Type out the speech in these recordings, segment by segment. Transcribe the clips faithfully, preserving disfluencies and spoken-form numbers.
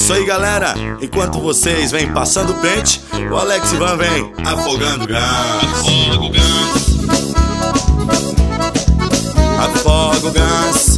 isso aí, galera. Enquanto vocês vêm passando o pente, o Alex Van vem afogando gás. Afoga o gás. Afoga o gás.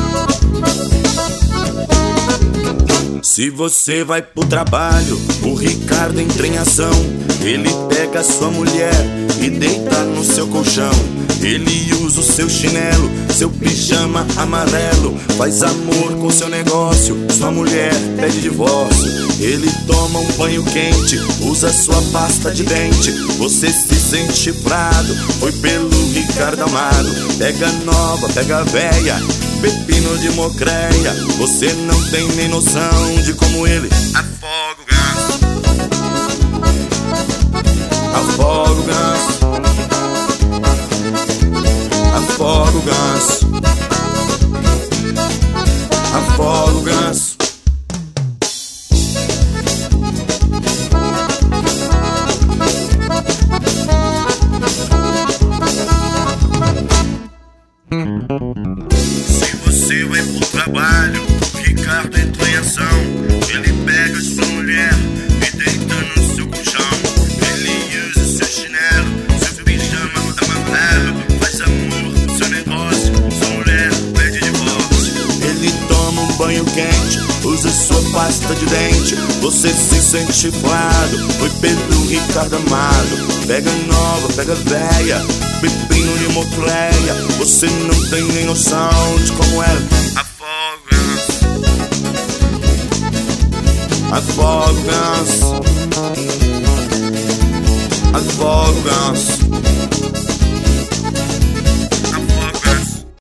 Se você vai pro trabalho, o Ricardo entra em ação. Ele pega sua mulher e deita no seu colchão. Ele usa o seu chinelo, seu pijama amarelo. Faz amor com seu negócio, sua mulher pede divórcio. Ele toma um banho quente, usa sua pasta de dente. Você se sente chifrado, foi pelo Ricardo amado. Pega nova, pega véia, pepino de mocreia. Você não tem nem noção de como ele afoga o gás. Afoga o gás. Afoga o gás. Afoga o gás. Se você vai pro trabalho, Ricardo entra em ação. Ele pega sua mulher e deita no seu colchão. Ele usa seu chinelo, seu pijama amarelo. Faz amor com seu negócio, sua mulher pede divórcio. Ele toma um banho quente, usa sua pasta de dente. Você se sente chifrado, foi pelo Ricardo amado. Pega nova, pega véia, pepino de mocreia. Você não tem nem noção de como ela afoga. Afoga o gás. Afoga o gás.